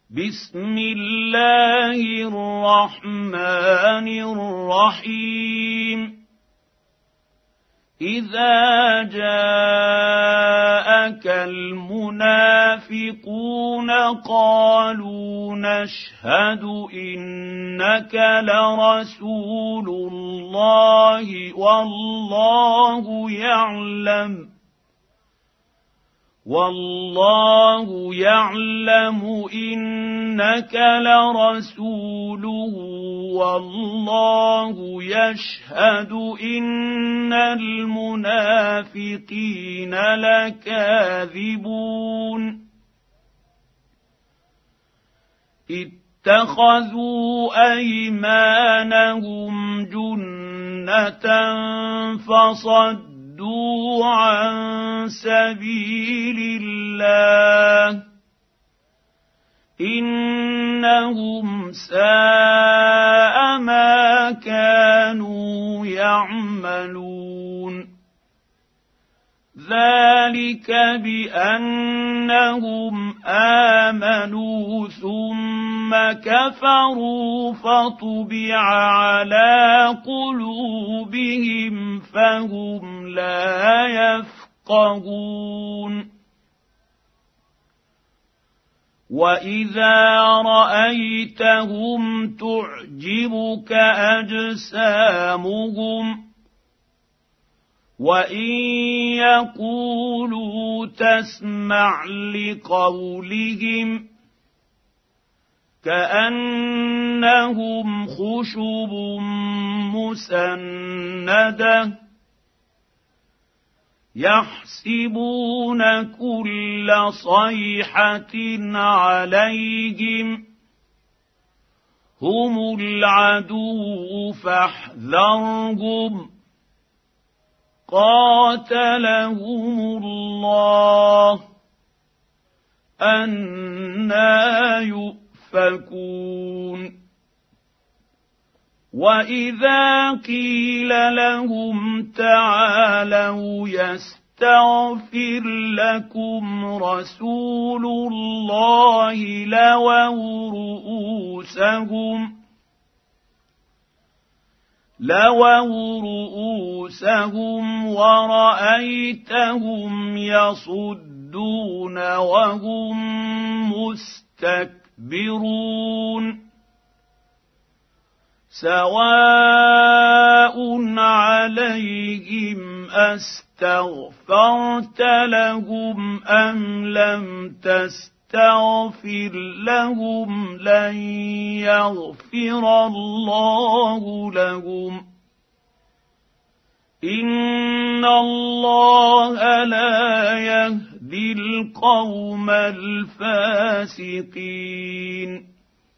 بسم الله الرحمن الرحيم إذا جاءك المنافقون قالوا نشهد إنك لرسول الله والله يعلم إنك لرسوله والله يشهد إن المنافقين لكاذبون اتخذوا أيمانهم جنة فصدوا عن سبيل الله إنهم ساء ما كانوا يعملون ذلك بأنهم آمنوا ثم كفروا فطبع على قلوبهم فهم لا يفقهون وإذا رأيتهم تعجبك أجسامهم وإن يقولوا تسمع لقولهم كأنهم خشب مسندة يحسبون كل صيحة عليهم هم العدو فاحذرهم قاتلهم الله أنى يؤفكون وإذا قيل لهم تعالوا يستغفر لكم رسول الله لووا رؤوسهم ورأيتهم يصدون وهم مستكبرون سواء عليهم أستغفرت لهم أم لم تستغفر لهم لن يغفر الله لهم إن الله لا يهدي القوم الفاسقين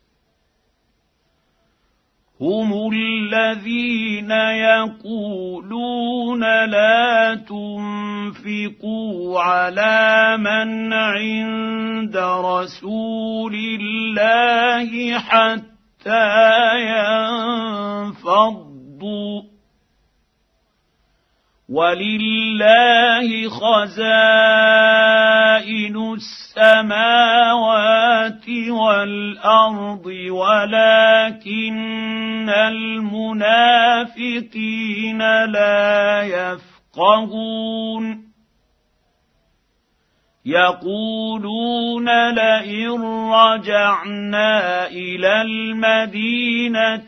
هم الذين يقولون لا تنفقوا على من عند رسول الله حتى ينفضوا ولله خزائن السماوات والأرض ولكن المنافقين لا يفقهون يقولون لئن رجعنا إلى المدينة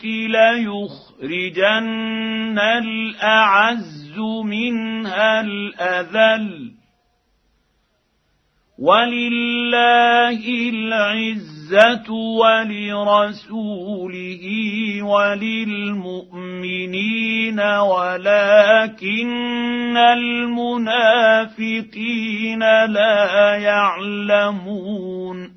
ليخرجن الأعز منها الأذل ولله العزة ولرسوله وللمؤمنين ولكن المنافقين لا يعلمون